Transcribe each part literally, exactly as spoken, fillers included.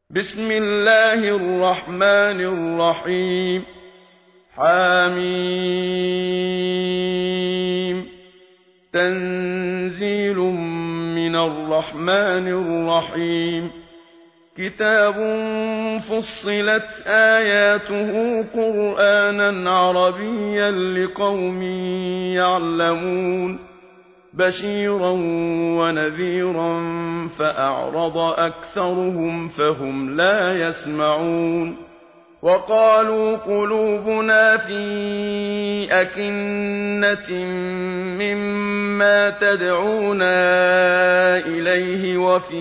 بسم الله الرحمن الرحيم. حميم. تنزيل من الرحمن الرحيم. كتاب فصلت آياته قرآنا عربيا لقوم يعلمون بشيرا ونذيرا فأعرض أكثرهم فهم لا يسمعون. وقالوا قلوبنا في أكنة مما تدعونا إليه وفي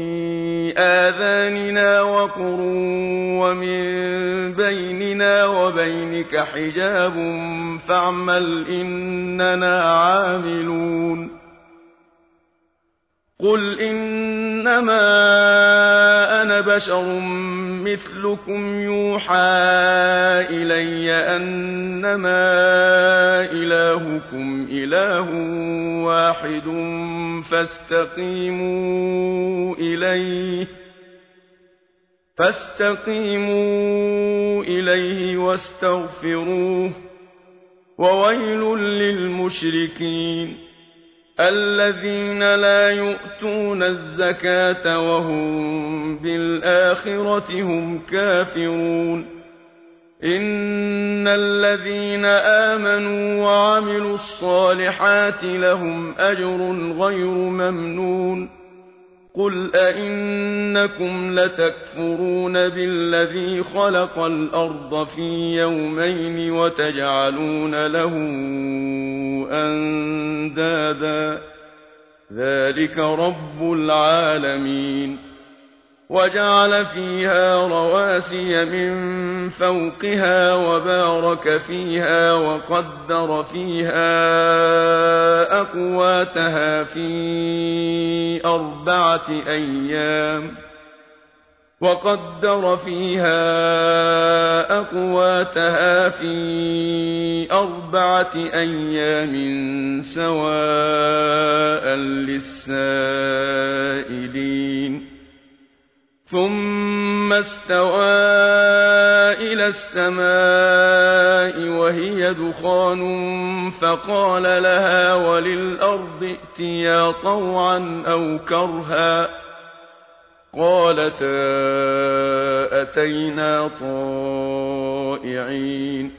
آذاننا وقر ومن بيننا وبينك حجاب فاعمل إننا عاملون. قل إنما أنا بشر مثلكم يوحى إلي أنما إلهكم إله واحد فاستقيموا إليه فاستقيموا إليه واستغفروه وويل للمشركين الذين لا يؤتون الزكاة وهم بالآخرة هم كافرون. إن الذين آمنوا وعملوا الصالحات لهم أجر غير ممنون. قل أئنكم لتكفرون بالذي خلق الأرض في يومين وتجعلون له أندادا ذلك رب العالمين. وجعل فيها رواسي من فوقها وبارك فيها وقدر فيها أقواتها في أربعة أيام وقدر فيها أقواتها في أربعة أيام سواء للسائلين. ثم استوى إلى السماء وهي دخان فقال لها وللأرض ائتيا طوعا أو كرها قالتا أتينا طائعين.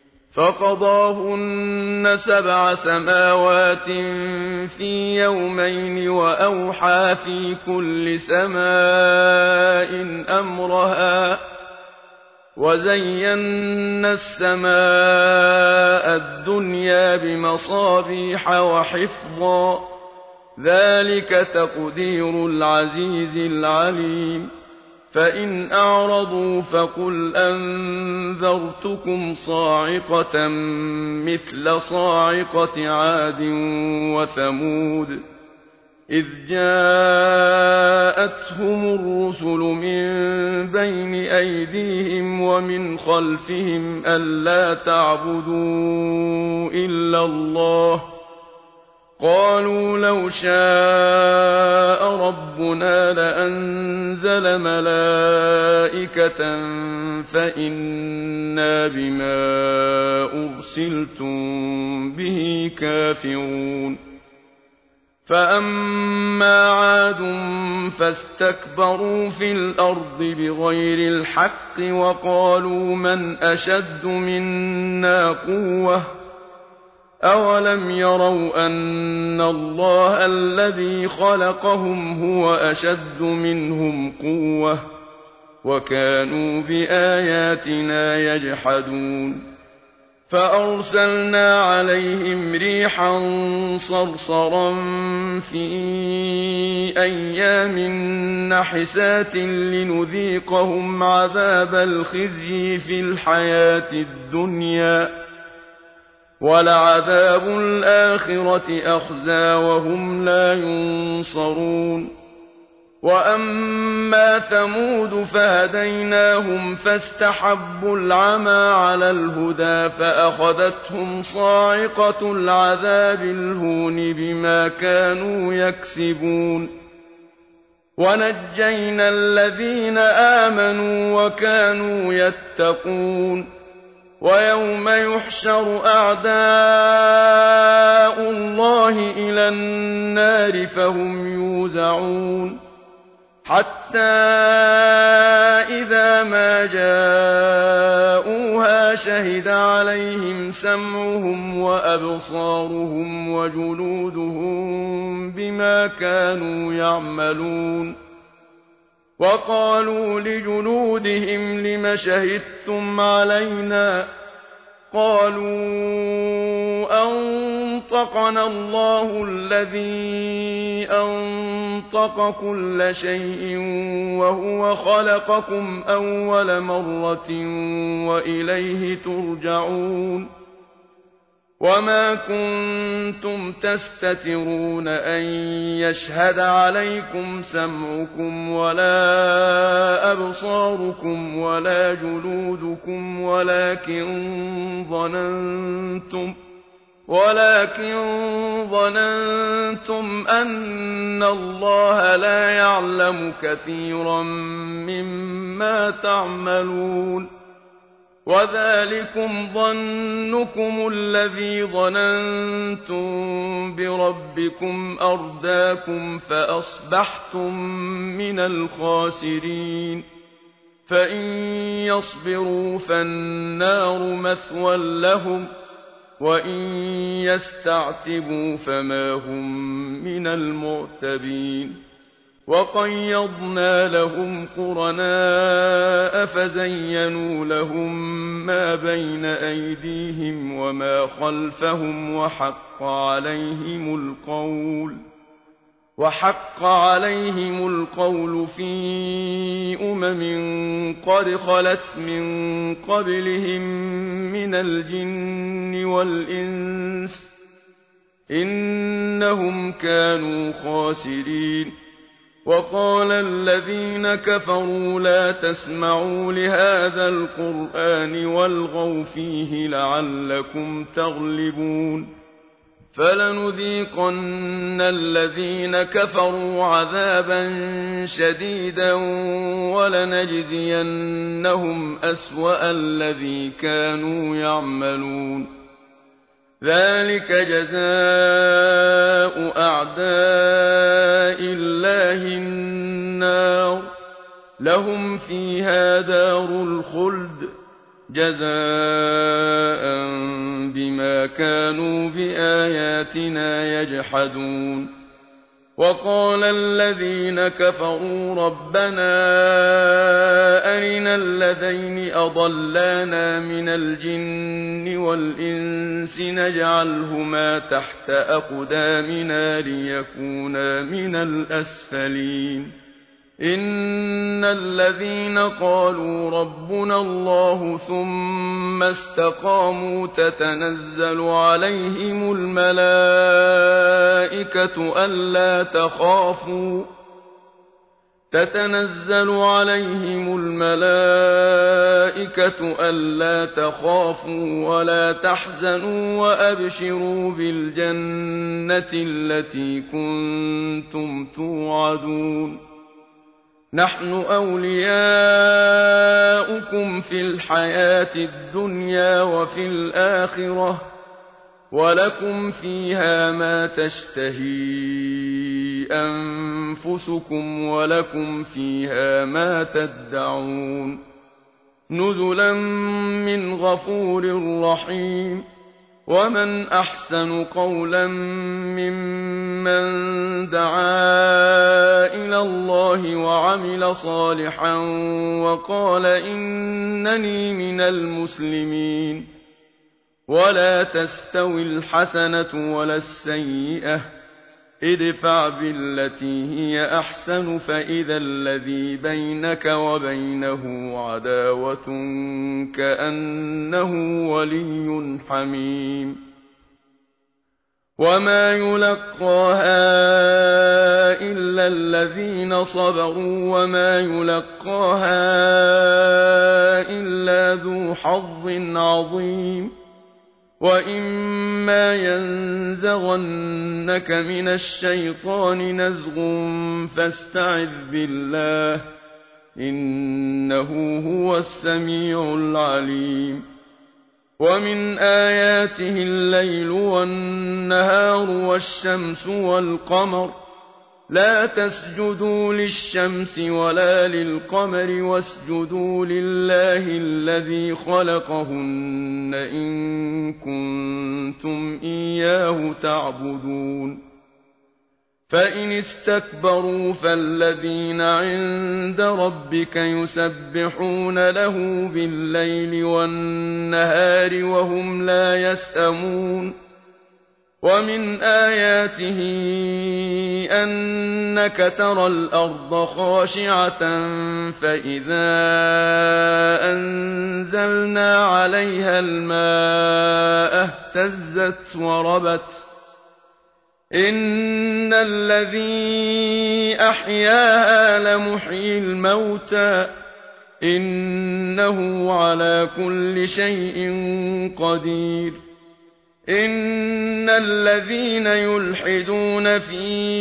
فقضاهن سبع سماوات في يومين وأوحى في كل سماء أمرها وزينا السماء الدنيا بمصابيح وحفظا ذلك تقدير العزيز العليم. فإن أعرضوا فقل أنذرتكم صاعقة مثل صاعقة عاد وثمود إذ جاءتهم الرسل من بين أيديهم ومن خلفهم ألا تعبدوا إلا الله قالوا لو شاء ربنا لأنزل ملائكة فإنا بما أرسلتم به كافرون. فأما عاد فاستكبروا في الأرض بغير الحق وقالوا من أشد منا قوة أولم يروا أن الله الذي خلقهم هو أشد منهم قوة وكانوا بآياتنا يجحدون. فأرسلنا عليهم ريحا صرصرا في أيام نحسات لنذيقهم عذاب الخزي في الحياة الدنيا ولعذاب الآخرة أخزى وهم لا ينصرون. وأما ثمود فهديناهم فاستحبوا العمى على الهدى فأخذتهم صاعقة العذاب الهون بما كانوا يكسبون. وَنَجَّيْنَا الَّذِينَ آمَنُوا وَكَانُوا يَتَّقُونَ وَيَوْمَ يُحْشَرُ أَعْدَاءُ اللَّهِ إِلَى النَّارِ فَهُمْ يُوزَعُونَ حَتَّىٰ إِذَا مَا جَاءُوهَا شَهِدَ عَلَيْهِمْ سَمْعُهُمْ وَأَبْصَارُهُمْ وَجُلُودُهُم بِمَا كَانُوا يَعْمَلُونَ وَقَالُوا لِجُلُودِهِمْ لِمَ شَهِدتُّمْ عَلَيْنَا ۖ قَالُوا أَنطَقَنَا اللَّهُ الَّذِي أَنطَقَ كُلَّ شَيْءٍ وَهُوَ خَلَقَكُمْ أَوَّلَ مَرَّةٍ وَإِلَيْهِ تُرْجَعُونَ وَمَا كُنتُمْ تَسْتَتِرُونَ أَن يَشْهَدَ عَلَيْكُمْ سَمْعُكُمْ وَلَا أَبْصَارُكُمْ وَلَا جُلُودُكُمْ وَلَٰكِن ظَنَنتُمْ وَلَٰكِن ظَنَنتُمْ أَنَّ اللَّهَ لَا يَعْلَمُ كَثِيرًا مِّمَّا تَعْمَلُونَ وَذَٰلِكُمْ ظَنُّكُمُ الَّذِي ظَنَنتُم بِرَبِّكُمْ أَرْدَاكُمْ فَأَصْبَحْتُم مِّنَ الْخَاسِرِينَ فَإِن يَصْبِرُوا فَالنَّارُ مَثْوًى لَّهُمْ وَإِن يَسْتَعْتِبُوا فَمَا هُم مِّنَ الْمُعْتَبِينَ وَقَيَّضْنَا لَهُمْ قُرَنَاءَ فَزَيَّنُوا لَهُم مَّا بَيْنَ أَيْدِيهِمْ وَمَا خَلْفَهُمْ وَحَقَّ عَلَيْهِمُ الْقَوْلُ وَحَقَّ عَلَيْهِمُ الْقَوْلُ فِي أُمَمٍ قَدْ خَلَتْ مِن قَبْلِهِم مِّنَ الْجِنِّ وَالْإِنسِ ۖ إِنَّهُمْ كَانُوا خَاسِرِينَ وَقَالَ الَّذِينَ كَفَرُوا لَا تَسْمَعُوا لِهَٰذَا الْقُرْآنِ وَالْغَوْا فِيهِ لَعَلَّكُمْ تَغْلِبُونَ فَلَنُذِيقَنَّ الَّذِينَ كَفَرُوا عَذَابًا شَدِيدًا وَلَنَجْزِيَنَّهُمْ أَسْوَأَ الَّذِي كَانُوا يَعْمَلُونَ ذَٰلِكَ جَزَاءُ أَعْدَاءِ اللَّهِ النَّارُ لَهُمْ فِيهَا دَارُ الْخُلْدِ جَزَاءً بِمَا كَانُوا بِآيَاتِنَا يَجْحَدُونَ وَقَالَ الَّذِينَ كَفَرُوا رَبَّنَا أَرِنَا اللَّذَيْنِ أَضَلَّانَا مِنَ الْجِنِّ وَالْإِنسِ نَجْعَلْهُمَا تَحْتَ أَقْدَامِنَا لِيَكُونَا مِنَ الْأَسْفَلِينَ إِنَّ الَّذِينَ قَالُوا رَبُّنَا اللَّهُ ثُمَّ اسْتَقَامُوا تَتَنَزَّلُ عَلَيْهِمُ الْمَلَائِكَةُ أَلَّا تَخَافُوا تَتَنَزَّلُ عَلَيْهِمُ الْمَلَائِكَةُ أَلَّا تَخَافُوا وَلَا تَحْزَنُوا وَأَبْشِرُوا بِالْجَنَّةِ الَّتِي كُنتُمْ تُوعَدُونَ نَحْنُ أَوْلِيَاؤُكُمْ فِي الْحَيَاةِ الدُّنْيَا وَفِي الْآخِرَةِ ۖ وَلَكُمْ فِيهَا مَا تَشْتَهِي أَنفُسُكُمْ وَلَكُمْ فِيهَا مَا تَدَّعُونَ نُزُلًا مِّنْ غَفُورٍ رَّحِيمٍ وَمَنْ أَحْسَنُ قَوْلًا مِّمَّن دَعَا إِلَى اللَّهِ وَعَمِلَ صَالِحًا وَقَالَ إِنَّنِي مِنَ الْمُسْلِمِينَ وَلَا تَسْتَوِي الْحَسَنَةُ وَلَا السَّيِّئَةُ ادْفَعْ بِالَّتِي هِيَ أَحْسَنُ فَإِذَا الَّذِي بَيْنَكَ وَبَيْنَهُ عَدَاوَةٌ كَأَنَّهُ وَلِيٌّ حَمِيمٌ وَمَا يُلَقَّاهَا إِلَّا الَّذِينَ صَبَرُوا وَمَا يُلَقَّاهَا إِلَّا ذُو حَظٍّ عَظِيمٍ وَإِمَّا يَنزَغَنَّكَ مِنَ الشَّيْطَانِ نَزْغٌ فَاسْتَعِذْ بِاللَّهِ ۖ إِنَّهُ هُوَ السَّمِيعُ الْعَلِيمُ وَمِنْ آيَاتِهِ اللَّيْلُ وَالنَّهَارُ وَالشَّمْسُ وَالْقَمَرُ ۚ لَا تَسْجُدُوا لِلشَّمْسِ وَلَا لِلْقَمَرِ وَاسْجُدُوا لِلَّهِ الَّذِي خَلَقَهُنَّ إِن كُنتُمْ إِيَّاهُ تَعْبُدُونَ فَإِنِ اسْتَكْبَرُوا فَالَّذِينَ عِندَ رَبِّكَ يُسَبِّحُونَ لَهُ بِاللَّيْلِ وَالنَّهَارِ وَهُمْ لَا يَسْأَمُونَ وَمِنْ آيَاتِهِ أَنَّكَ تَرَى الْأَرْضَ خَاشِعَةً فَإِذَا أَنزَلْنَا عَلَيْهَا الْمَاءَ اهْتَزَّتْ وَرَبَتْ ۚ إِنَّ الَّذِي أَحْيَاهَا لَمُحْيِي الْمَوْتَىٰ ۚ إِنَّهُ عَلَىٰ كُلِّ شَيْءٍ قَدِيرٌ إِنَّ الَّذِينَ يُلْحِدُونَ فِي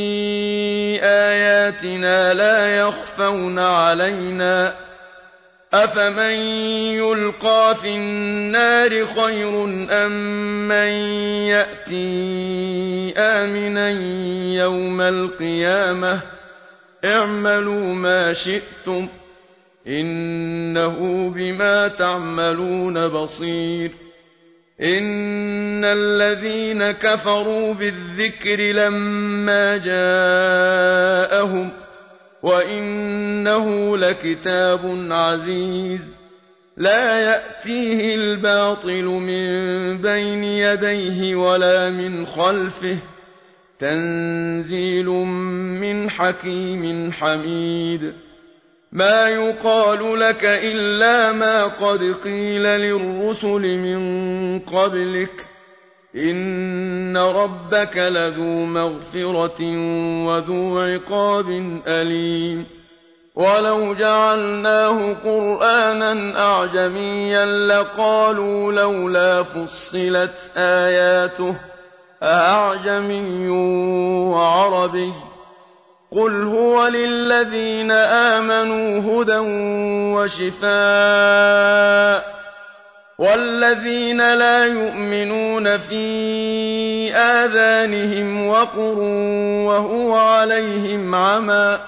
آيَاتِنَا لَا يَخْفَوْنَ عَلَيْنَا ۗ أَفَمَن يُلْقَىٰ فِي النَّارِ خَيْرٌ أَم مَّن يَأْتِي آمِنًا يَوْمَ الْقِيَامَةِ ۚ اعْمَلُوا مَا شِئْتُمْ ۖ إِنَّهُ بِمَا تَعْمَلُونَ بَصِيرٌ إِنَّ الَّذِينَ كَفَرُوا بِالذِّكْرِ لَمَّا جَاءَهُمْ ۖ وَإِنَّهُ لَكِتَابٌ عَزِيزٌ لَّا يَأْتِيهِ الْبَاطِلُ مِن بَيْنِ يَدَيْهِ وَلَا مِنْ خَلْفِهِ ۖ تَنزِيلٌ مِّنْ حَكِيمٍ حَمِيدٍ مَا يُقَالُ لَكَ إِلَّا مَا قَدْ قِيلَ لِلرُّسُلِ مِن قَبْلِكَ ۚ إِنَّ رَبَّكَ لَذُو مَغْفِرَةٍ وَذُو عِقَابٍ أَلِيمٍ وَلَوْ جَعَلْنَاهُ قُرْآنًا أَعْجَمِيًّا لَّقَالُوا لَوْلَا فُصِّلَتْ آيَاتُهُ ۖ أَأَعْجَمِيٌّ وَعَرَبِيٌّ ۗ قُلْ هُوَ لِلَّذِينَ آمَنُوا هُدًى وَشِفَاءٌ ۖ وَالَّذِينَ لَا يُؤْمِنُونَ فِي آذَانِهِمْ وَقْرٌ وَهُوَ عَلَيْهِمْ عَمًى ۚ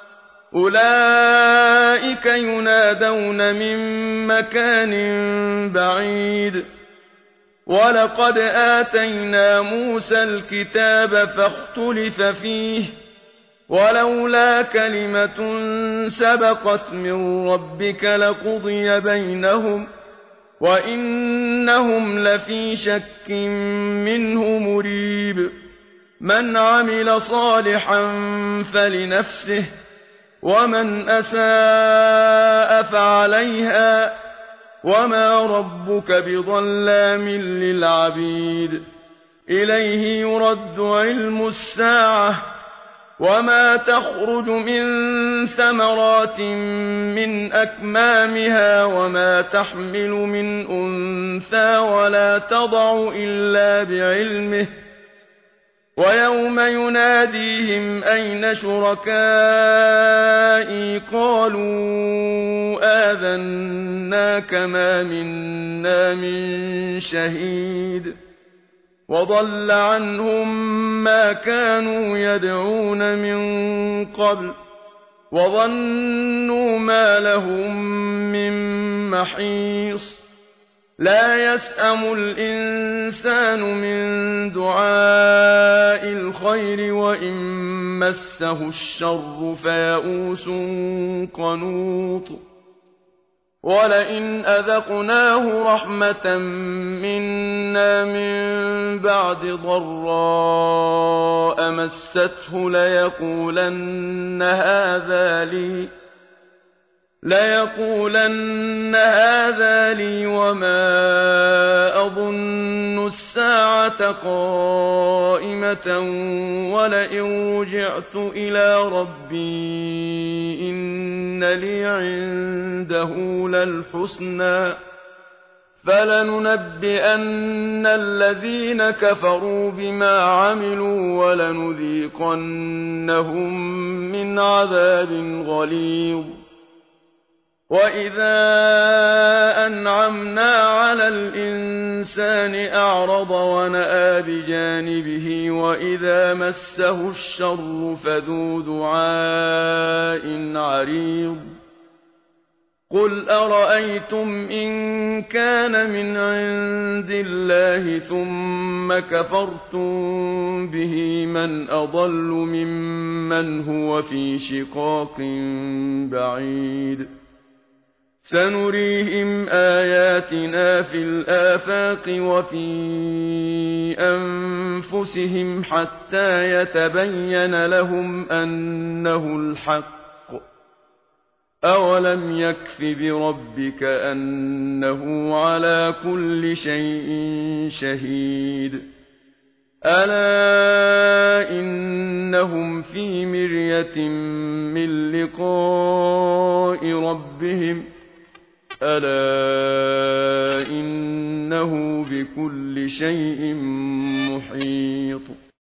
أُولَٰئِكَ يُنَادَوْنَ مِن مَّكَانٍ بَعِيدٍ وَلَقَدْ آتَيْنَا مُوسَى الْكِتَابَ فَاخْتُلِفَ فِيهِ ۚ وَلَوْلَا كَلِمَةٌ سَبَقَتْ مِن رَّبِّكَ لَقُضِيَ بَيْنَهُمْ ۚ وَإِنَّهُمْ لَفِي شَكٍّ مِّنْهُ مُرِيبٍ مَّنْ عَمِلَ صَالِحًا فَلِنَفْسِهِ ۖ وَمَنْ أَسَاءَ فَعَلَيْهَا ۗ وَمَا رَبُّكَ بِظَلَّامٍ لِّلْعَبِيدِ إِلَيْهِ يُرَدُّ عِلْمُ السَّاعَةِ ۚ وَمَا تَخْرُجُ مِن ثَمَرَاتٍ مِّنْ أَكْمَامِهَا وَمَا تَحْمِلُ مِنْ أُنثَىٰ وَلَا تَضَعُ إِلَّا بِعِلْمِهِ ۚ وَيَوْمَ يُنَادِيهِمْ أَيْنَ شُرَكَائِي قَالُوا آذَنَّاكَ مَا مِنَّا مِن شَهِيدٍ وَضَلَّ عَنْهُم مَّا كَانُوا يَدْعُونَ مِن قَبْلُ وَظَنُّوا مَا لَهُم مِّن مَّحِيصٍ لَّا يَسْأَمُ الْإِنسَانُ مِن دُعَاءِ الْخَيْرِ وَإِن مَّسَّهُ الشَّرُّ فَيَئُوسٌ قَنُوطٌ وَلَئِنْ أَذَقْنَاهُ رَحْمَةً مِّنَّا مِن بَعْدِ ضَرَّاءَ مَسَّتْهُ لَيَقُولَنَّ هَٰذَا لِي لَيَقُولَنَّ هَٰذَا لِي وَمَا أَظُنُّ السَّاعَةَ قَائِمَةً وَلَئِن رُّجِعْتُ إِلَىٰ رَبِّي إِنَّ لِي عِندَهُ لَلْحُسْنَىٰ فلننبئن الذين كفروا بما عملوا ولنذيقنهم من عذاب غليظ وإذا أنعمنا على الإنسان أعرض ونأى بجانبه وإذا مسه الشر فذو دعاء عريض قل أرأيتم إن كان من عند الله ثم كفرتم به من أضل ممن هو في شقاق بعيد سنريهم آياتنا في الآفاق وفي أنفسهم حتى يتبين لهم أنه الحق أولم يكف بربك أنه على كل شيء شهيد ألا إنهم في مرية من لقاء ربهم ألا إنه بكل شيء محيط